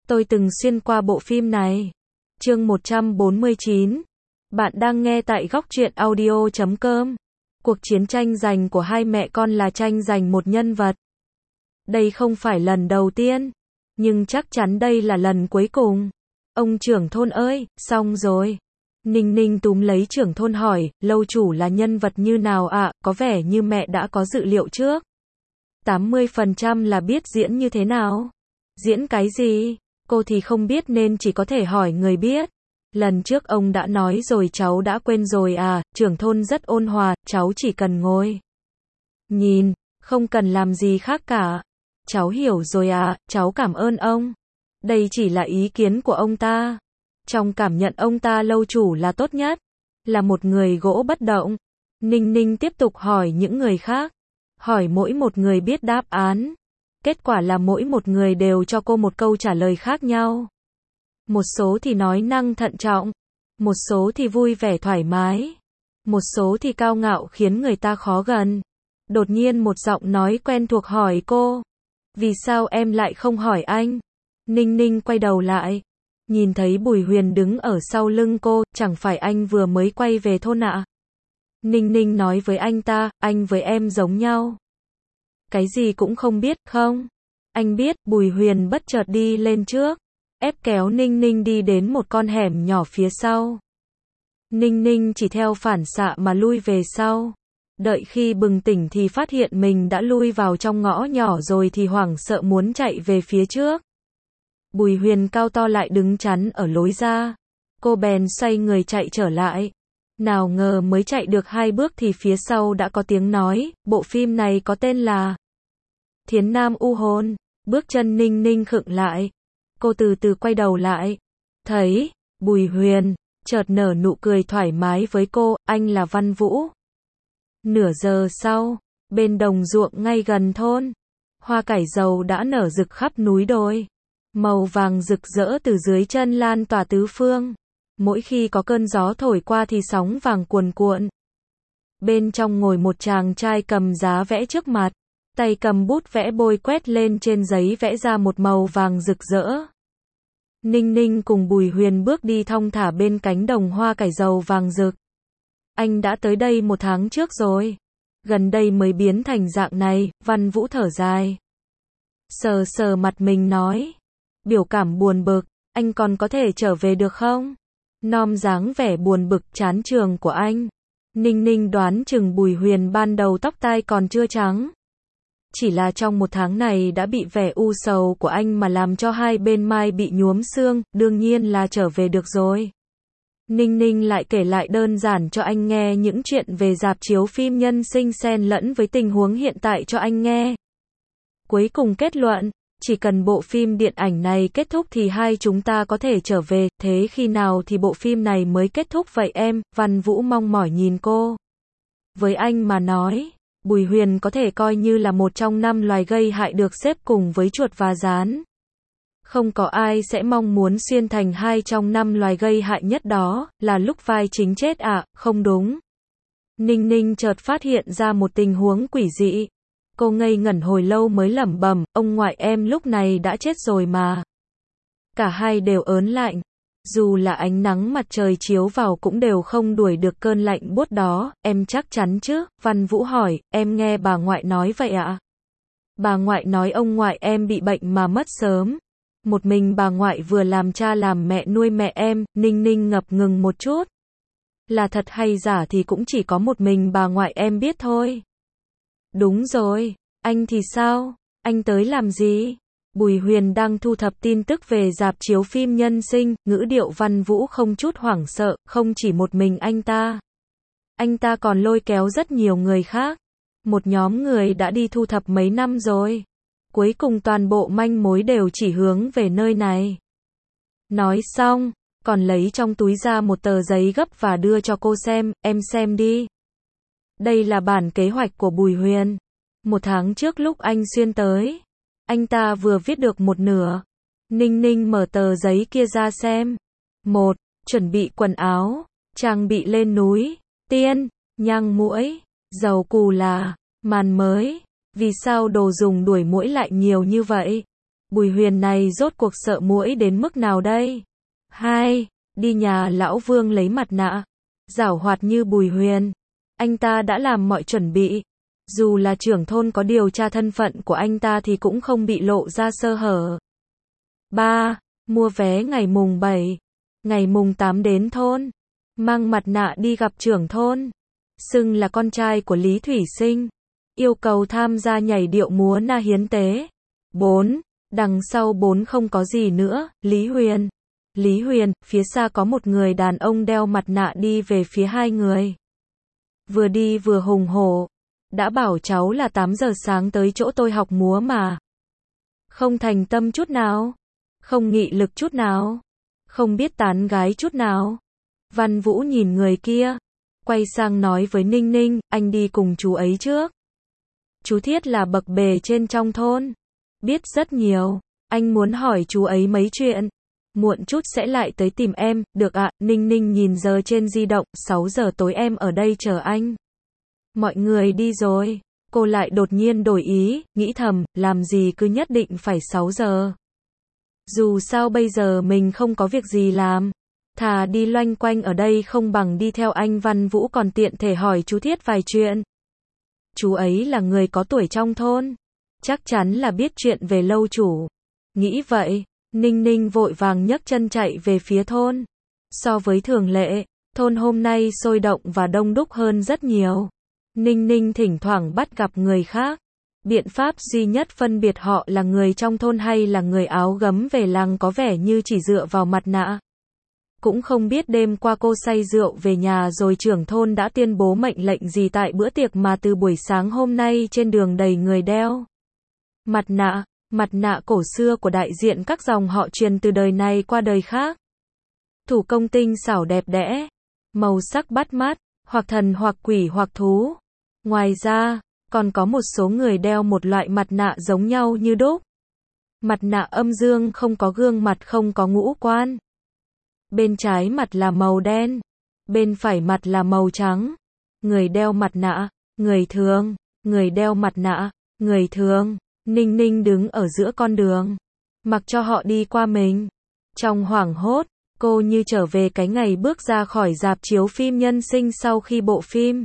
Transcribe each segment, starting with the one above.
Tôi từng xuyên qua bộ phim này. Chương 149. Bạn đang nghe tại góc truyện audio.com. Cuộc chiến tranh giành của hai mẹ con là tranh giành một nhân vật. Đây không phải lần đầu tiên, nhưng chắc chắn đây là lần cuối cùng. Ông trưởng thôn ơi, xong rồi. Ninh Ninh túm lấy trưởng thôn hỏi, lâu chủ là nhân vật như nào ạ? Có vẻ như mẹ đã có dự liệu trước. 80% là biết diễn như thế nào. Diễn cái gì? Cô thì không biết nên chỉ có thể hỏi người biết. Lần trước ông đã nói rồi, cháu đã quên rồi à? Trưởng thôn rất ôn hòa, cháu chỉ cần ngồi nhìn, không cần làm gì khác cả. Cháu hiểu rồi à, cháu cảm ơn ông. Đây chỉ là ý kiến của ông ta. Trong cảm nhận ông ta, lâu chủ là tốt nhất, là một người gỗ bất động. Ninh Ninh tiếp tục hỏi những người khác, hỏi mỗi một người biết đáp án. Kết quả là mỗi một người đều cho cô một câu trả lời khác nhau. Một số thì nói năng thận trọng, một số thì vui vẻ thoải mái, một số thì cao ngạo khiến người ta khó gần. Đột nhiên một giọng nói quen thuộc hỏi cô, vì sao em lại không hỏi anh? Ninh Ninh quay đầu lại, nhìn thấy Bùi Huyền đứng ở sau lưng cô, chẳng phải anh vừa mới quay về thôn ạ? Ninh Ninh nói với anh ta, anh với em giống nhau. Cái gì cũng không biết, không? Anh biết. Bùi Huyền bất chợt đi lên trước, ép kéo Ninh Ninh đi đến một con hẻm nhỏ phía sau. Ninh Ninh chỉ theo phản xạ mà lui về sau. Đợi khi bừng tỉnh thì phát hiện mình đã lui vào trong ngõ nhỏ rồi thì hoảng sợ muốn chạy về phía trước. Bùi Huyền cao to lại đứng chắn ở lối ra. Cô bèn xoay người chạy trở lại. Nào ngờ mới chạy được 2 bước thì phía sau đã có tiếng nói, bộ phim này có tên là Thiến Nam U Hồn. Bước chân Ninh Ninh khựng lại. Cô từ từ quay đầu lại. Thấy Bùi Huyền chợt nở nụ cười thoải mái với cô, anh là Văn Vũ. Nửa giờ sau, bên đồng ruộng ngay gần thôn, hoa cải dầu đã nở rực khắp núi đồi. Màu vàng rực rỡ từ dưới chân lan tỏa tứ phương. Mỗi khi có cơn gió thổi qua thì sóng vàng cuồn cuộn. Bên trong ngồi một chàng trai cầm giá vẽ trước mặt, tay cầm bút vẽ bôi quét lên trên giấy vẽ ra một màu vàng rực rỡ. Ninh Ninh cùng Bùi Huyền bước đi thong thả bên cánh đồng hoa cải dầu vàng rực. Anh đã tới đây 1 tháng trước rồi. Gần đây mới biến thành dạng này. Văn Vũ thở dài, sờ sờ mặt mình nói, biểu cảm buồn bực, anh còn có thể trở về được không? Nom dáng vẻ buồn bực chán trường của anh. Ninh Ninh đoán chừng Bùi Huyền ban đầu tóc tai còn chưa trắng. Chỉ là trong 1 tháng này đã bị vẻ u sầu của anh mà làm cho hai bên mai bị nhuốm xương, đương nhiên là trở về được rồi. Ninh Ninh lại kể lại đơn giản cho anh nghe những chuyện về rạp chiếu phim nhân sinh xen lẫn với tình huống hiện tại cho anh nghe. Cuối cùng kết luận, chỉ cần bộ phim điện ảnh này kết thúc thì hai chúng ta có thể trở về, thế khi nào thì bộ phim này mới kết thúc vậy em? Văn Vũ mong mỏi nhìn cô. Với anh mà nói, Bùi Huyền có thể coi như là một trong 5 loài gây hại được xếp cùng với chuột và gián. Không có ai sẽ mong muốn xuyên thành 2 trong 5 loài gây hại nhất, đó là lúc vai chính chết ạ, không đúng. Ninh Ninh chợt phát hiện ra một tình huống quỷ dị. Cô ngây ngẩn hồi lâu mới lẩm bẩm, ông ngoại em lúc này đã chết rồi mà. Cả hai đều ớn lạnh. Dù là ánh nắng mặt trời chiếu vào cũng đều không đuổi được cơn lạnh buốt đó. Em chắc chắn chứ? Văn Vũ hỏi, em nghe bà ngoại nói vậy ạ? Bà ngoại nói ông ngoại em bị bệnh mà mất sớm. Một mình bà ngoại vừa làm cha làm mẹ nuôi mẹ em. Ninh Ninh ngập ngừng một chút. Là thật hay giả thì cũng chỉ có một mình bà ngoại em biết thôi. Đúng rồi, anh thì sao? Anh tới làm gì? Bùi Huyền đang thu thập tin tức về rạp chiếu phim nhân sinh, ngữ điệu Văn Vũ không chút hoảng sợ, không chỉ một mình anh ta. Anh ta còn lôi kéo rất nhiều người khác. Một nhóm người đã đi thu thập mấy năm rồi. Cuối cùng toàn bộ manh mối đều chỉ hướng về nơi này. Nói xong, còn lấy trong túi ra một tờ giấy gấp và đưa cho cô xem, em xem đi. Đây là bản kế hoạch của Bùi Huyền. 1 tháng trước lúc anh xuyên tới, anh ta vừa viết được một nửa. Ninh Ninh mở tờ giấy kia ra xem. 1. Chuẩn bị quần áo, trang bị lên núi, tiên, nhang muỗi, dầu cù là, màn mới. Vì sao đồ dùng đuổi muỗi lại nhiều như vậy? Bùi Huyền này rốt cuộc sợ muỗi đến mức nào đây? 2. Đi nhà lão Vương lấy mặt nạ. Giảo hoạt như Bùi Huyền. Anh ta đã làm mọi chuẩn bị. Dù là trưởng thôn có điều tra thân phận của anh ta thì cũng không bị lộ ra sơ hở. 3. Mua vé ngày mùng 7. Ngày mùng 8 đến thôn. Mang mặt nạ đi gặp trưởng thôn. Xưng là con trai của Lý Thủy Sinh. Yêu cầu tham gia nhảy điệu múa na hiến tế. 4. Đằng sau 4 không có gì nữa, Lý Huyền. Lý Huyền, phía xa có một người đàn ông đeo mặt nạ đi về phía hai người. Vừa đi vừa hùng hổ. Đã bảo cháu là 8 giờ sáng tới chỗ tôi học múa mà. Không thành tâm chút nào. Không nghị lực chút nào. Không biết tán gái chút nào. Văn Vũ nhìn người kia. Quay sang nói với Ninh Ninh, anh đi cùng chú ấy trước. Chú Thiết là bậc bề trên trong thôn. Biết rất nhiều. Anh muốn hỏi chú ấy mấy chuyện. Muộn chút sẽ lại tới tìm em, được ạ. Ninh Ninh nhìn giờ trên di động, 6 giờ tối em ở đây chờ anh. Mọi người đi rồi. Cô lại đột nhiên đổi ý, nghĩ thầm, làm gì cứ nhất định phải 6 giờ. Dù sao bây giờ mình không có việc gì làm. Thà đi loanh quanh ở đây không bằng đi theo anh Văn Vũ còn tiện thể hỏi chú Thiết vài chuyện. Chú ấy là người có tuổi trong thôn. Chắc chắn là biết chuyện về lâu chủ. Nghĩ vậy, Ninh Ninh vội vàng nhấc chân chạy về phía thôn. So với thường lệ, thôn hôm nay sôi động và đông đúc hơn rất nhiều. Ninh Ninh thỉnh thoảng bắt gặp người khác. Biện pháp duy nhất phân biệt họ là người trong thôn hay là người áo gấm về làng có vẻ như chỉ dựa vào mặt nạ. Cũng không biết đêm qua cô say rượu về nhà rồi trưởng thôn đã tuyên bố mệnh lệnh gì tại bữa tiệc mà từ buổi sáng hôm nay trên đường đầy người đeo. Mặt nạ cổ xưa của đại diện các dòng họ truyền từ đời này qua đời khác. Thủ công tinh xảo đẹp đẽ, màu sắc bắt mắt, hoặc thần hoặc quỷ hoặc thú. Ngoài ra, còn có một số người đeo một loại mặt nạ giống nhau như đúc. Mặt nạ âm dương không có gương mặt không có ngũ quan. Bên trái mặt là màu đen, bên phải mặt là màu trắng. Người đeo mặt nạ, người thường, người đeo mặt nạ, người thường. Ninh Ninh đứng ở giữa con đường, mặc cho họ đi qua mình. Trong hoảng hốt, cô như trở về cái ngày bước ra khỏi rạp chiếu phim nhân sinh sau khi bộ phim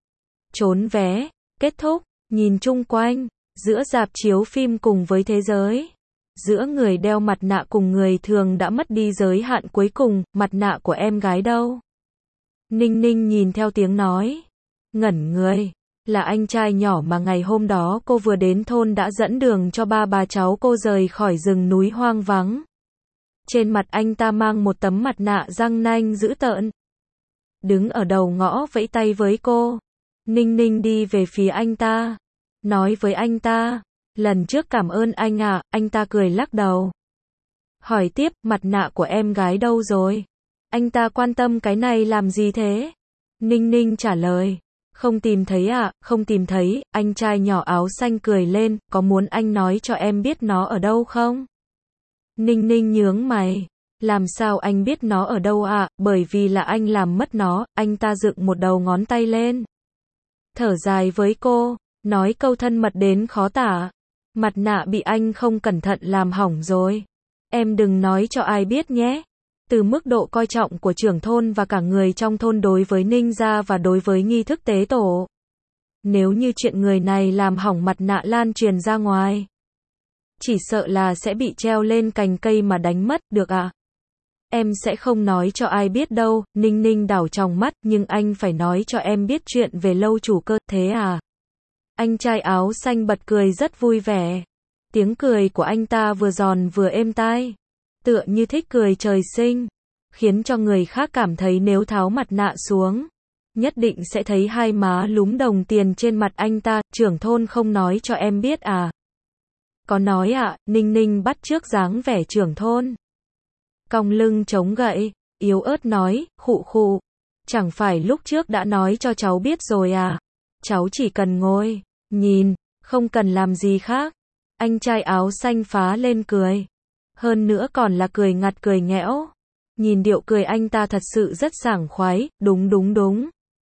trốn vé kết thúc, nhìn chung quanh, giữa rạp chiếu phim cùng với thế giới. Giữa người đeo mặt nạ cùng người thường đã mất đi giới hạn cuối cùng, mặt nạ của em gái đâu? Ninh Ninh nhìn theo tiếng nói, ngẩn người. Là anh trai nhỏ mà ngày hôm đó cô vừa đến thôn đã dẫn đường cho ba bà cháu cô rời khỏi rừng núi hoang vắng. Trên mặt anh ta mang một tấm mặt nạ răng nanh dữ tợn. Đứng ở đầu ngõ vẫy tay với cô. Ninh Ninh đi về phía anh ta. Nói với anh ta, lần trước cảm ơn anh ạ. Anh ta cười lắc đầu. Hỏi tiếp, mặt nạ của em gái đâu rồi? Anh ta quan tâm cái này làm gì thế? Ninh Ninh trả lời. Không tìm thấy à, không tìm thấy. Anh trai nhỏ áo xanh cười lên, có muốn anh nói cho em biết nó ở đâu không? Ninh Ninh nhướng mày. Làm sao anh biết nó ở đâu à, bởi vì là anh làm mất nó. Anh ta dựng một đầu ngón tay lên. Thở dài với cô, nói câu thân mật đến khó tả. Mặt nạ bị anh không cẩn thận làm hỏng rồi. Em đừng nói cho ai biết nhé. Từ mức độ coi trọng của trưởng thôn và cả người trong thôn đối với Ninh gia và đối với nghi thức tế tổ. Nếu như chuyện người này làm hỏng mặt nạ lan truyền ra ngoài, chỉ sợ là sẽ bị treo lên cành cây mà đánh mất, được ạ? Em sẽ không nói cho ai biết đâu. Ninh Ninh đảo tròng mắt, nhưng anh phải nói cho em biết chuyện về lâu chủ cơ, thế à? Anh trai áo xanh bật cười rất vui vẻ. Tiếng cười của anh ta vừa giòn vừa êm tai. Tựa như thích cười trời sinh, khiến cho người khác cảm thấy nếu tháo mặt nạ xuống, nhất định sẽ thấy hai má lúm đồng tiền trên mặt anh ta. Trưởng thôn không nói cho em biết à? Có nói ạ. Ninh Ninh bắt chước dáng vẻ trưởng thôn. Cong lưng chống gậy, yếu ớt nói, khụ khụ. Chẳng phải lúc trước đã nói cho cháu biết rồi à? Cháu chỉ cần ngồi, nhìn, không cần làm gì khác. Anh trai áo xanh phá lên cười. Hơn nữa còn là cười ngặt cười nghẽo. Nhìn điệu cười anh ta thật sự rất sảng khoái, đúng.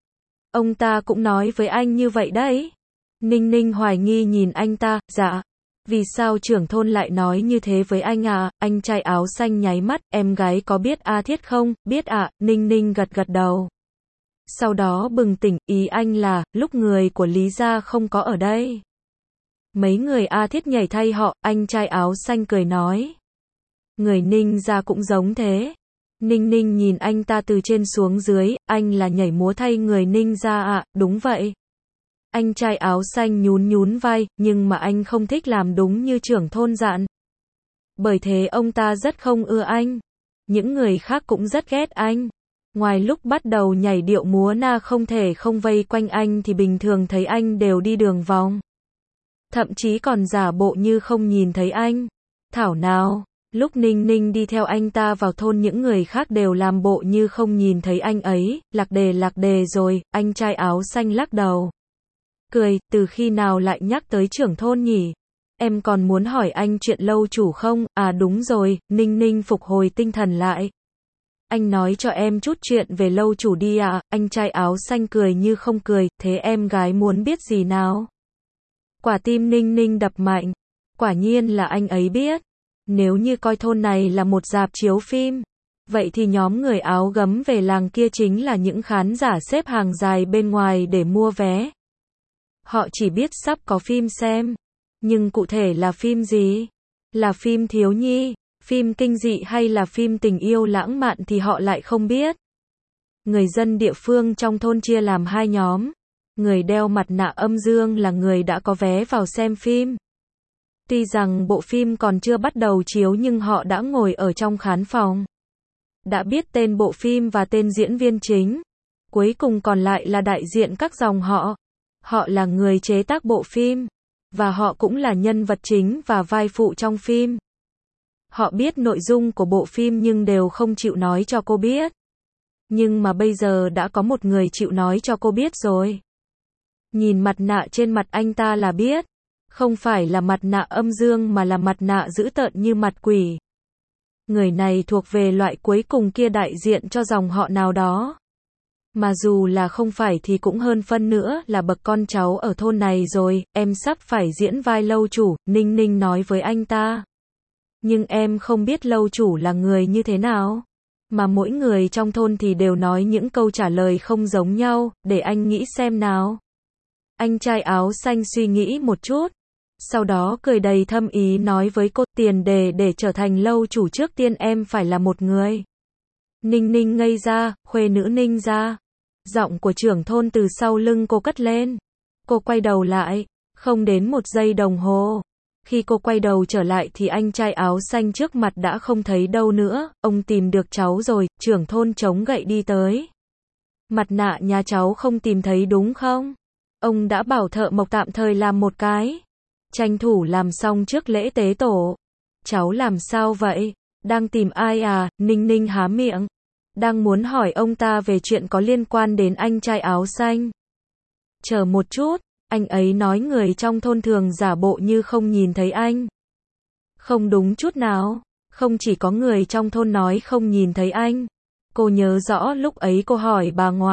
Ông ta cũng nói với anh như vậy đấy. Ninh Ninh hoài nghi nhìn anh ta, dạ. Vì sao trưởng thôn lại nói như thế với anh à? Anh trai áo xanh nháy mắt, em gái có biết A Thiết không? Biết ạ, Ninh Ninh gật gật đầu. Sau đó bừng tỉnh, ý anh là, lúc người của Lý gia không có ở đây. Mấy người A Thiết nhảy thay họ, anh trai áo xanh cười nói. Người Ninh gia cũng giống thế. Ninh Ninh nhìn anh ta từ trên xuống dưới, anh là nhảy múa thay người Ninh gia ạ, đúng vậy. Anh trai áo xanh nhún nhún vai, nhưng mà anh không thích làm đúng như trưởng thôn dặn. Bởi thế ông ta rất không ưa anh. Những người khác cũng rất ghét anh. Ngoài lúc bắt đầu nhảy điệu múa na không thể không vây quanh anh thì bình thường thấy anh đều đi đường vòng. Thậm chí còn giả bộ như không nhìn thấy anh. Thảo nào, lúc Ninh Ninh đi theo anh ta vào thôn những người khác đều làm bộ như không nhìn thấy anh ấy, lạc đề rồi, anh trai áo xanh lắc đầu. Cười, từ khi nào lại nhắc tới trưởng thôn nhỉ? Em còn muốn hỏi anh chuyện lâu chủ không? À đúng rồi, Ninh Ninh phục hồi tinh thần lại. Anh nói cho em chút chuyện về lâu chủ đi ạ, anh trai áo xanh cười như không cười, thế em gái muốn biết gì nào? Quả tim Ninh Ninh đập mạnh, quả nhiên là anh ấy biết. Nếu như coi thôn này là một rạp chiếu phim, vậy thì nhóm người áo gấm về làng kia chính là những khán giả xếp hàng dài bên ngoài để mua vé. Họ chỉ biết sắp có phim xem, nhưng cụ thể là phim gì? Là phim thiếu nhi, phim kinh dị hay là phim tình yêu lãng mạn thì họ lại không biết. Người dân địa phương trong thôn chia làm hai nhóm. Người đeo mặt nạ âm dương là người đã có vé vào xem phim. Tuy rằng bộ phim còn chưa bắt đầu chiếu nhưng họ đã ngồi ở trong khán phòng. Đã biết tên bộ phim và tên diễn viên chính. Cuối cùng còn lại là đại diện các dòng họ. Họ là người chế tác bộ phim. Và họ cũng là nhân vật chính và vai phụ trong phim. Họ biết nội dung của bộ phim nhưng đều không chịu nói cho cô biết. Nhưng mà bây giờ đã có một người chịu nói cho cô biết rồi. Nhìn mặt nạ trên mặt anh ta là biết. Không phải là mặt nạ âm dương mà là mặt nạ dữ tợn như mặt quỷ. Người này thuộc về loại cuối cùng kia, đại diện cho dòng họ nào đó. Mà dù là không phải thì cũng hơn phân nữa là bậc con cháu ở thôn này rồi, em sắp phải diễn vai lâu chủ, Ninh Ninh nói với anh ta. Nhưng em không biết lâu chủ là người như thế nào. Mà mỗi người trong thôn thì đều nói những câu trả lời không giống nhau, để anh nghĩ xem nào. Anh trai áo xanh suy nghĩ một chút. Sau đó cười đầy thâm ý nói với cô, tiền đề để trở thành lâu chủ trước tiên em phải là một người. Ninh Ninh ngây ra, khuê nữ Ninh ra. Giọng của trưởng thôn từ sau lưng cô cất lên. Cô quay đầu lại, không đến một giây đồng hồ. Khi cô quay đầu trở lại thì anh trai áo xanh trước mặt đã không thấy đâu nữa, ông tìm được cháu rồi, trưởng thôn chống gậy đi tới. Mặt nạ nhà cháu không tìm thấy đúng không? Ông đã bảo thợ mộc tạm thời làm một cái. Tranh thủ làm xong trước lễ tế tổ. Cháu làm sao vậy? Đang tìm ai à? Ninh Ninh há miệng. Đang muốn hỏi ông ta về chuyện có liên quan đến anh trai áo xanh. Chờ một chút, anh ấy nói người trong thôn thường giả bộ như không nhìn thấy anh. Không đúng chút nào, không chỉ có người trong thôn nói không nhìn thấy anh. Cô nhớ rõ lúc ấy cô hỏi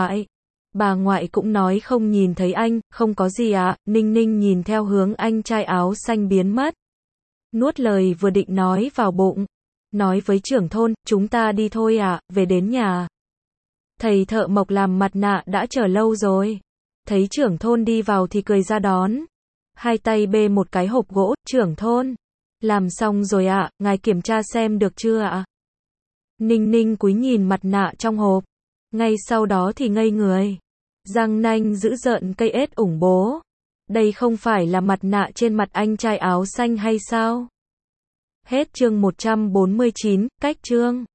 bà ngoại cũng nói không nhìn thấy anh, không có gì ạ. Ninh Ninh nhìn theo hướng anh trai áo xanh biến mất. Nuốt lời vừa định nói vào bụng. Nói với trưởng thôn, chúng ta đi thôi ạ, về đến nhà. Thầy thợ mộc làm mặt nạ đã chờ lâu rồi. Thấy trưởng thôn đi vào thì cười ra đón. Hai tay bê một cái hộp gỗ, trưởng thôn. Làm xong rồi ạ, ngài kiểm tra xem được chưa ạ? Ninh Ninh cúi nhìn mặt nạ trong hộp. Ngay sau đó thì ngây người. Răng nanh dữ dợn cây ết ủng bố. Đây không phải là mặt nạ trên mặt anh trai áo xanh hay sao? Hết chương 149, cách chương.